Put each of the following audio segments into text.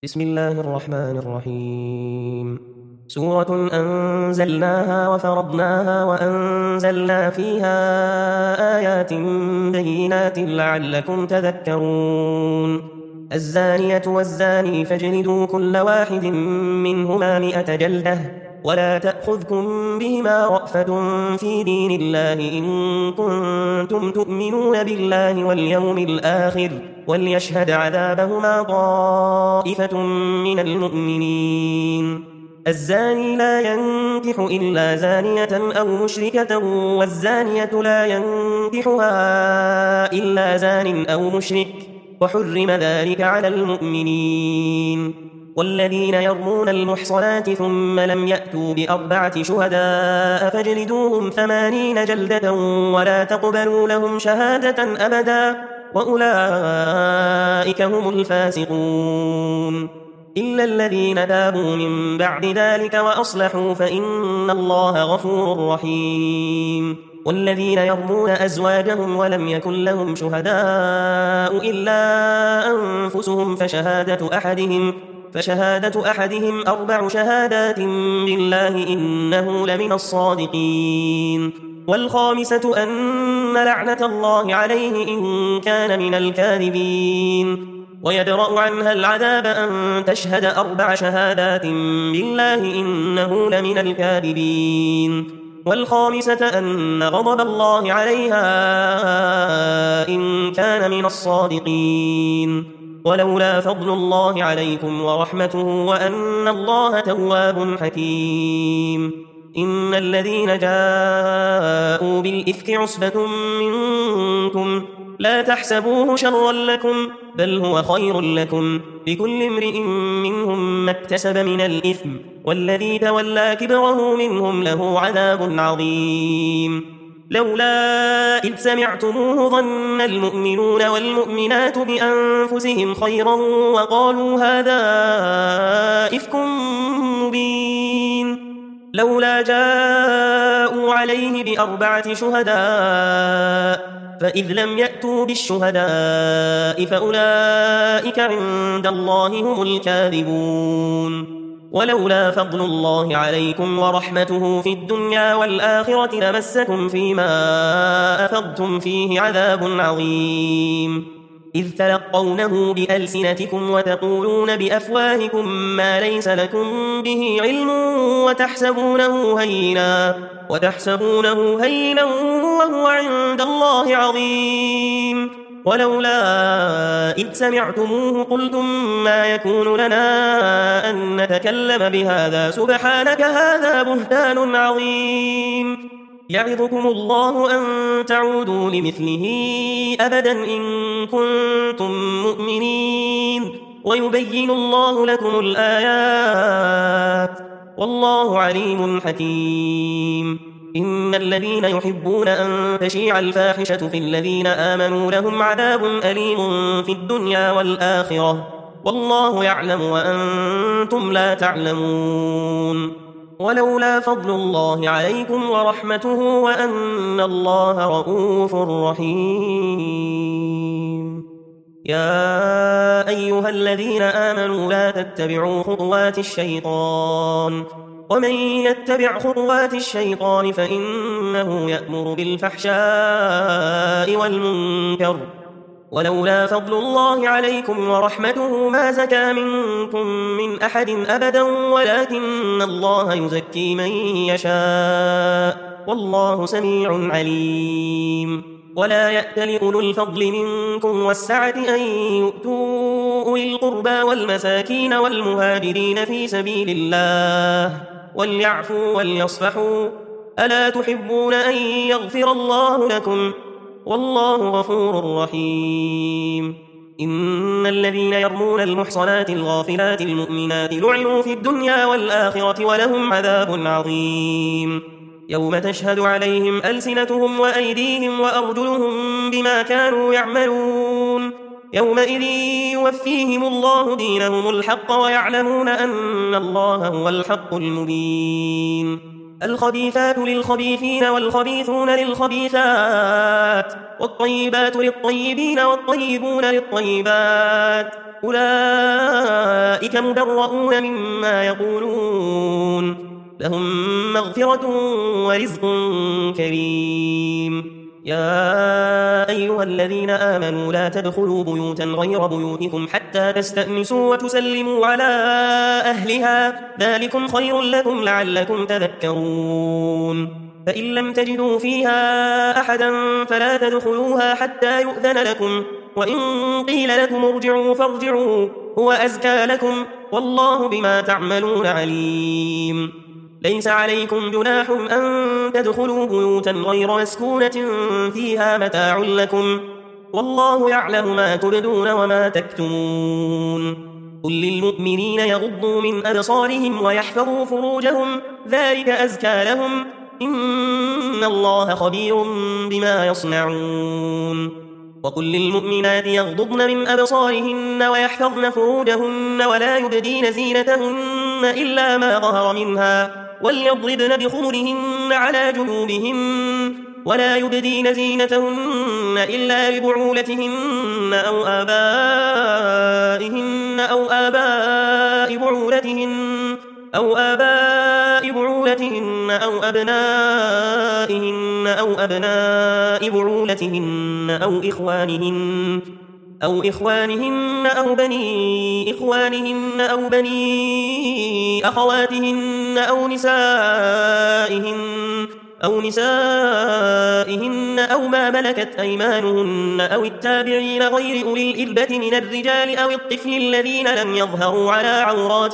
بسم الله الرحمن الرحيم. سورة أنزلناها وفرضناها وأنزلنا فيها آيات بينات لعلكم تذكرون. الزانية والزاني فاجلدوا كل واحد منهما 100 جلدة ولا تأخذكم بهما رأفة في دين الله إن كنتم تؤمنون بالله واليوم الآخر وليشهد عذابهما طائفة من المؤمنين. الزاني لا ينكح إلا زانية أو مشركة والزانية لا ينكحها إلا زان أو مشرك وحرم ذلك على المؤمنين. والذين يرمون المحصنات ثم لم يأتوا ب4 شهداء فاجلدوهم 80 جلدة ولا تقبلوا لهم شهادة أبدا وأولئك هم الفاسقون. إلا الذين تابوا من بعد ذلك وأصلحوا فإن الله غفور رحيم. والذين يرمون أزواجهم ولم يكن لهم شهداء إلا أنفسهم فشهادة أحدهم 4 شهادات بالله إنه لمن الصادقين. والخامسة أن لعنة الله عليه إن كان من الكاذبين. ويدرأ عنها العذاب أن تشهد 4 شهادات بالله إنه لمن الكاذبين. والخامسة أن غضب الله عليها إن كان من الصادقين. ولولا فضل الله عليكم ورحمته وأن الله تواب حكيم. إن الذين جاءوا بالإفك عصبة منكم لا تحسبوه شرا لكم بل هو خير لكم لكل امرئ منهم ما اكتسب من الإثم والذي تولى كبره منهم له عذاب عظيم. لولا إذ سمعتموه ظن المؤمنون والمؤمنات بأنفسهم خيرا وقالوا هذا إفك مبين. لولا جاءوا عليه ب4 شهداء فإذ لم يأتوا بالشهداء فأولئك عند الله هم الكاذبون. ولولا فضل الله عليكم ورحمته في الدنيا والآخرة لمسكم فيما أفضتم فيه عذاب عظيم. إذ تلقونه بألسنتكم وتقولون بأفواهكم ما ليس لكم به علم وتحسبونه هينا وهو عند الله عظيم. ولولا إذ سمعتموه قلتم ما يكون لنا أن نتكلم بهذا سبحانك هذا بهتان عظيم. يعظكم الله أن تعودوا لمثله أبدا إن كنتم مؤمنين ويبين الله لكم الآيات والله عليم حكيم. إن الذين يحبون أن تشيع الفاحشة في الذين آمنوا لهم عذاب أليم في الدنيا والآخرة والله يعلم وأنتم لا تعلمون. ولولا فضل الله عليكم ورحمته وأن الله رؤوف رحيم. يا أيها الذين آمنوا لا تتبعوا خطوات الشيطان ومن يتبع خطوات الشيطان فإنه يأمر بالفحشاء والمنكر. ولولا فضل الله عليكم ورحمته ما زكى منكم من أحد أبدا ولكن الله يزكي من يشاء والله سميع عليم. ولا يأتل أولو الفضل منكم والسعة أن يؤتوا أولي القربى والمساكين والمهاجرين في سبيل الله وليعفوا وليصفحوا ألا تحبون أن يغفر الله لكم والله غفور رحيم. إن الذين يرمون المحصنات الغافلات المؤمنات لعنوا في الدنيا والآخرة ولهم عذاب عظيم. يوم تشهد عليهم ألسنتهم وأيديهم وأرجلهم بما كانوا يعملون يومئذ يوفيهم الله دينهم الحق ويعلمون أن الله هو الحق المبين. الخبيثات للخبيثين والخبيثون للخبيثات والطيبات للطيبين والطيبون للطيبات أولئك مبرؤون مما يقولون لهم مغفرة ورزق كريم. يا أيها الذين آمنوا لا تدخلوا بيوتا غير بيوتكم حتى تستأنسوا وتسلموا على أهلها ذلكم خير لكم لعلكم تذكرون. فإن لم تجدوا فيها أحدا فلا تدخلوها حتى يؤذن لكم، وإن قيل لكم ارجعوا فارجعوا هو أزكى لكم والله بما تعملون عليم. ليس عليكم جناح أن تدخلوا بيوتا غير مسكونة فيها متاع لكم والله يعلم ما تبدون وما تكتمون. قل للمؤمنين يغضوا من أبصارهم ويحفظوا فروجهم ذلك أزكى لهم إن الله خبير بما يصنعون. وقل للمؤمنات يغضضن من أبصارهن ويحفظن فروجهن ولا يبدين زينتهن إلا ما ظهر منها وليضربن بخمرهن على جنوبهن ولا يبدين زينتهن إلا لبعولتهن أو آبائهن أو آباء بعولتهن أو أبنائهن أو أبناء بعولتهن أو إخوانهن أو بني إخوانهن أو بني أخواتهن أو نسائهن أو ما ملكت أيمانهن أو التابعين غير أولي الإربة من الرجال أو الطفل الذين لم يظهروا على عورات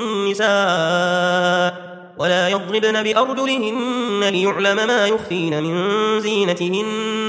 النساء ولا يضربن بأرجلهن ليعلم ما يخفين من زينتهن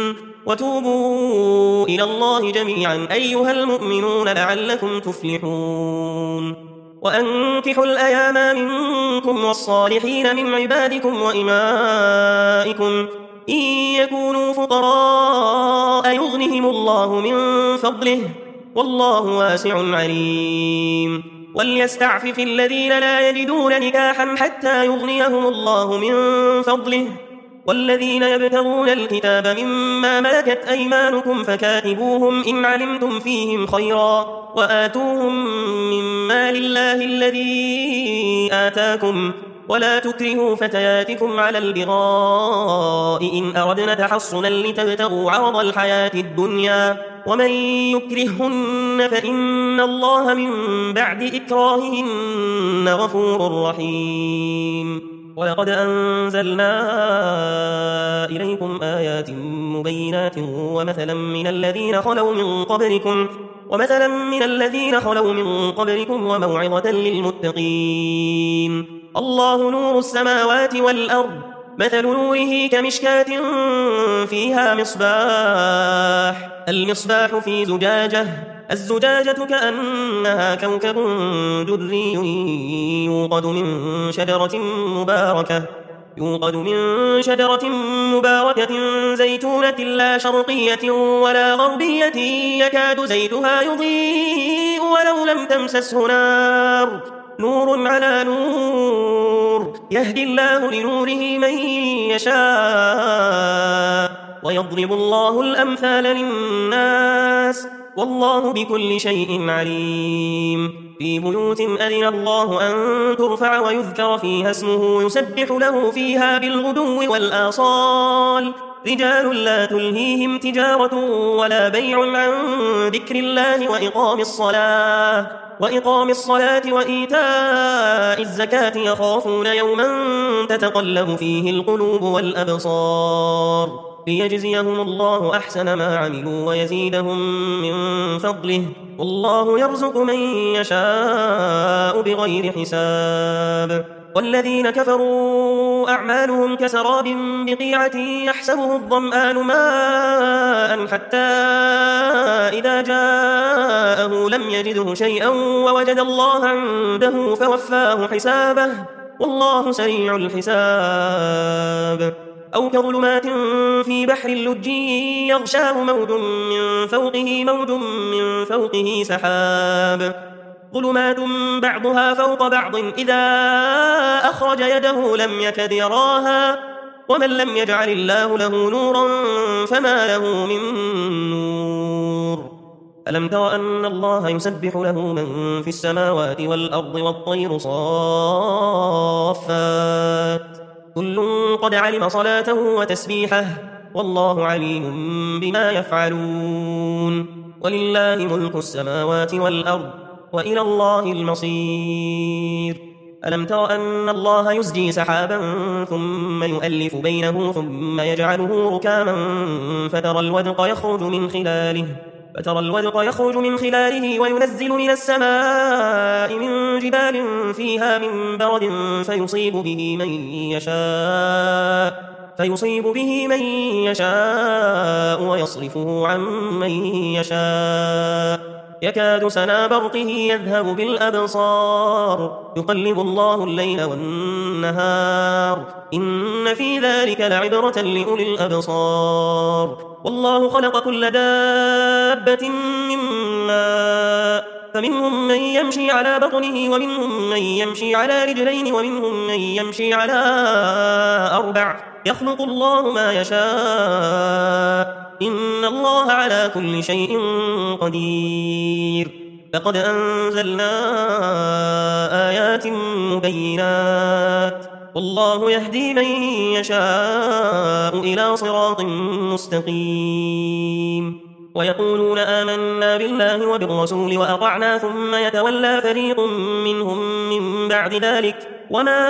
وتوبوا إلى الله جميعا أيها المؤمنون لعلكم تفلحون. وأنكحوا الأيام منكم والصالحين من عبادكم وإمائكم إن يكونوا فقراء يغنهم الله من فضله والله واسع عليم. وليستعفف الذين لا يجدون نكاحا حتى يغنيهم الله من فضله والذين يبتغون الكتاب مما ملكت أيمانكم فكاتبوهم إن علمتم فيهم خيرا وآتوهم من مال الله الذي آتاكم ولا تكرهوا فتياتكم على البغاء إن أردنا تحصنا لتبتغوا عرض الحياة الدنيا ومن يكرهن فإن الله من بعد إكراههن غفور رحيم. ولقد أنزلنا إليكم آيات مبينات ومثلا من الذين خلوا من قبلكم وموعظة للمتقين. الله نور السماوات والأرض مثل نوره كمشكاة فيها مصباح المصباح في زجاجة الزجاجة كأنها كوكب دري يوقد من شجرة مباركة زيتونة لا شرقية ولا غربية يكاد زيتها يضيء ولو لم تمسسه نار نور على نور يهدي الله لنوره من يشاء ويضرب الله الأمثال للناس والله بكل شيء عليم. في بيوت أذن الله أن ترفع ويذكر فيها اسمه يسبح له فيها بالغدو والآصال رجال لا تلهيهم تجارة ولا بيع عن ذكر الله وإقام الصلاة وإيتاء الزكاة يخافون يوما تتقلب فيه القلوب والأبصار ليجزيهم الله أحسن ما عملوا ويزيدهم من فضله والله يرزق من يشاء بغير حساب. والذين كفروا أعمالهم كسراب بقيعة يحسبه الظمآن ماء حتى إذا جاءه لم يجده شيئا ووجد الله عنده فوفاه حسابه والله سريع الحساب. أو كظلمات في بحر اللج يغشاه موج من فوقه سحاب ظلمات بعضها فوق بعض إذا أخرج يده لم يكد يراها ومن لم يجعل الله له نورا فما له من نور. ألم تر أن الله يسبح له من في السماوات والأرض والطير صافات كل قد علم صلاته وتسبيحه والله عليم بما يفعلون ولله ملك السماوات والأرض وإلى الله المصير ألم تر أن الله يزجي سحابا ثم يؤلف بينه ثم يجعله ركاما فترى الودق يخرج من خلاله وينزل من السماء من جبال فيها من برد فيصيب به من يشاء ويصرفه عن من يشاء يكاد سنا برقه يذهب بالأبصار يقلب الله الليل والنهار إن في ذلك لعبرة لأولي الأبصار والله خلق كل دابة من ماء فمنهم من يمشي على بطنه ومنهم من يمشي على رجلين ومنهم من يمشي على 4 يخلق الله ما يشاء إن الله على كل شيء قدير لقد أنزلنا آيات مبينات والله يهدي من يشاء إلى صراط مستقيم ويقولون آمنا بالله وبالرسول وأطعنا ثم يتولى فريق منهم من بعد ذلك وما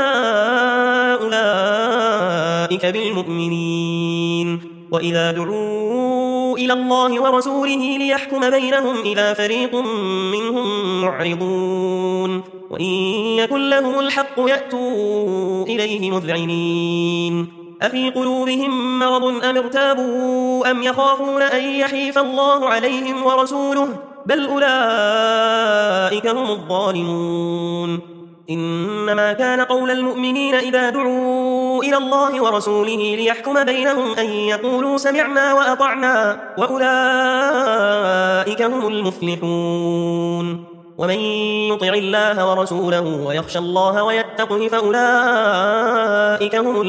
أولئك بالمؤمنين وإذا دعوا إلى الله ورسوله ليحكم بينهم إذا فريق منهم معرضون وإن يكن لهم الحق يأتوا إليه مذعنين أفي قلوبهم مرض أم ارتابوا أم يخافون أن يحيف الله عليهم ورسوله بل أولئك هم الظالمون إنما كان قول المؤمنين إذا دعوا إلى الله ورسوله ليحكم بينهم أن يقولوا سمعنا وأطعنا وأولئك هم المفلحون ومن يطع الله ورسوله ويخشى الله ويتقه فأولئك هم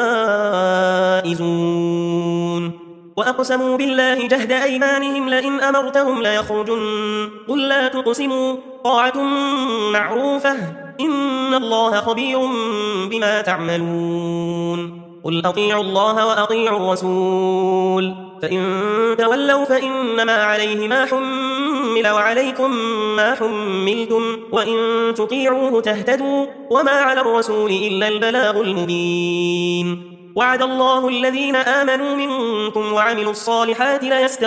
الفائزون وأقسموا بالله جهد أيمانهم لئن أمرتهم ليخرجن قل لا تقسموا طاعة معروفة إن الله خبير بما تعملون قل أطيعوا الله وأطيعوا الرسول فإن تولوا فإنما عليه ما حمل وعليكم ما حملتم وإن تطيعوه تهتدوا وما على الرسول إلا البلاغ المبين وعد الله الذين آمنوا منكم وعملوا الصالحات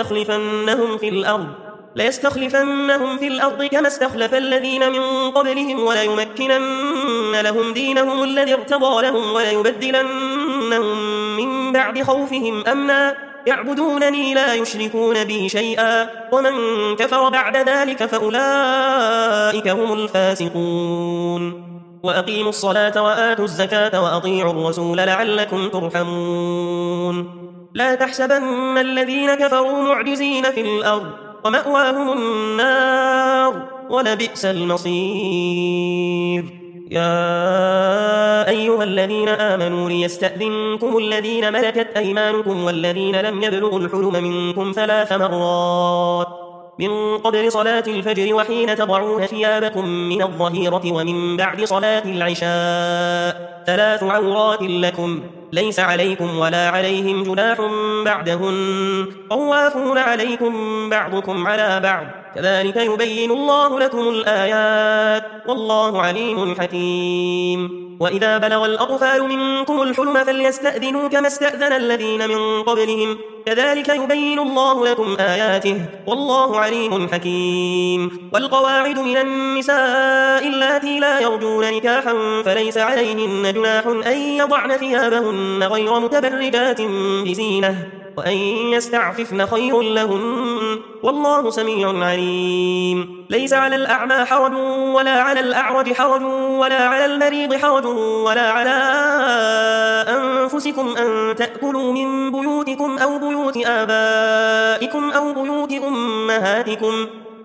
ليستخلفنهم في الأرض كما استخلف الذين من قبلهم وليمكنن لهم دينهم الذي ارتضى لهم وليبدلنهم من بعد خوفهم أمنا يعبدونني لا يشركون بي شيئا ومن كفر بعد ذلك فأولئك هم الفاسقون وأقيموا الصلاة وآتوا الزكاة وأطيعوا الرسول لعلكم ترحمون لا تحسبن الذين كفروا معجزين في الأرض ومأواهم النار ولبئس المصير يا أيها الذين آمنوا ليستأذنكم الذين ملكت أيمانكم والذين لم يبلغوا الحلم منكم 3 مرات من قبل صلاة الفجر وحين تضعون ثيابكم من الظهيرة ومن بعد صلاة العشاء 3 عورات لكم ليس عليكم ولا عليهم جناح بعدهن طوافون عليكم بعضكم على بعض كذلك يبين الله لكم الآيات والله عليم حكيم وإذا بلغ الأطفال منكم الحلم فليستأذنوا كما استأذن الذين من قبلهم كذلك يبين الله لكم آياته والله عليم حكيم والقواعد من النساء اللاتي لا يرجون نكاحا فليس عليهن جناح أن يضعن ثيابهن غير متبرجات بزينة وأن يستعففن خير لهن والله سميع عليم ليس على الأعمى حرج ولا على الأعرج حرج ولا على المريض حرج ولا على أنفسكم أن تأكلوا من بيوتكم أو بيوت آبائكم أو بيوت أمهاتكم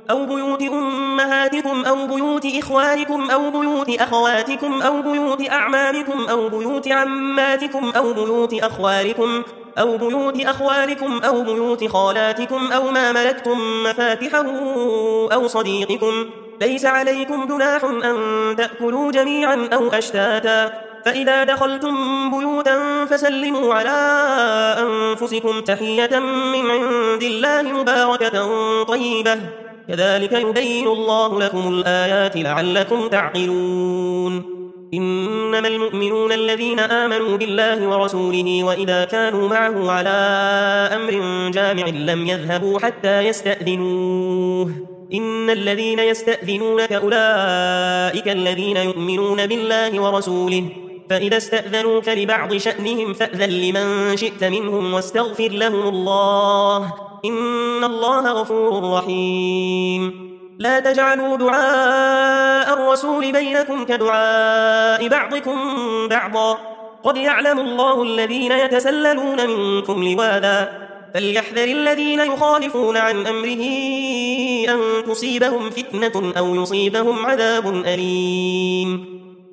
أو بيوت إخوانكم أو بيوت أخواتكم أو بيوت أعمامكم أو بيوت عماتكم أو بيوت أخوالكم أو بيوت أخوالكم أو بيوت خالاتكم أو ما ملكتم مفاتحه أو صديقكم، ليس عليكم جناح أن تأكلوا جميعا أو أشتاتا، فإذا دخلتم بيوتا فسلموا على أنفسكم تحية من عند الله مباركة طيبة، كذلك يبين الله لكم الآيات لعلكم تعقلون. إنما المؤمنون الذين آمنوا بالله ورسوله وإذا كانوا معه على أمر جامع لم يذهبوا حتى يستأذنوه، إن الذين يستأذنونك أولئك الذين يؤمنون بالله ورسوله، فإذا استأذنوك لبعض شأنهم فأذن لمن شئت منهم واستغفر لهم الله، إن الله غفور رحيم. لا تجعلوا دعاء الرسول بينكم كدعاء بعضكم بعضا، قد يعلم الله الذين يتسللون منكم لواذا، فليحذر الذين يخالفون عن أمره أن تصيبهم فتنة أو يصيبهم عذاب أليم.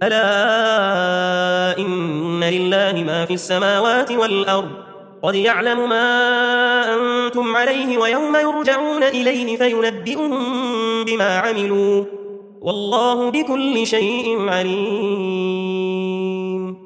ألا إن لله ما في السماوات والأرض، قد يعلم ما أنتم عليه ويوم يرجعون إليه فينبئهم بما عملوا، والله بكل شيء عليم.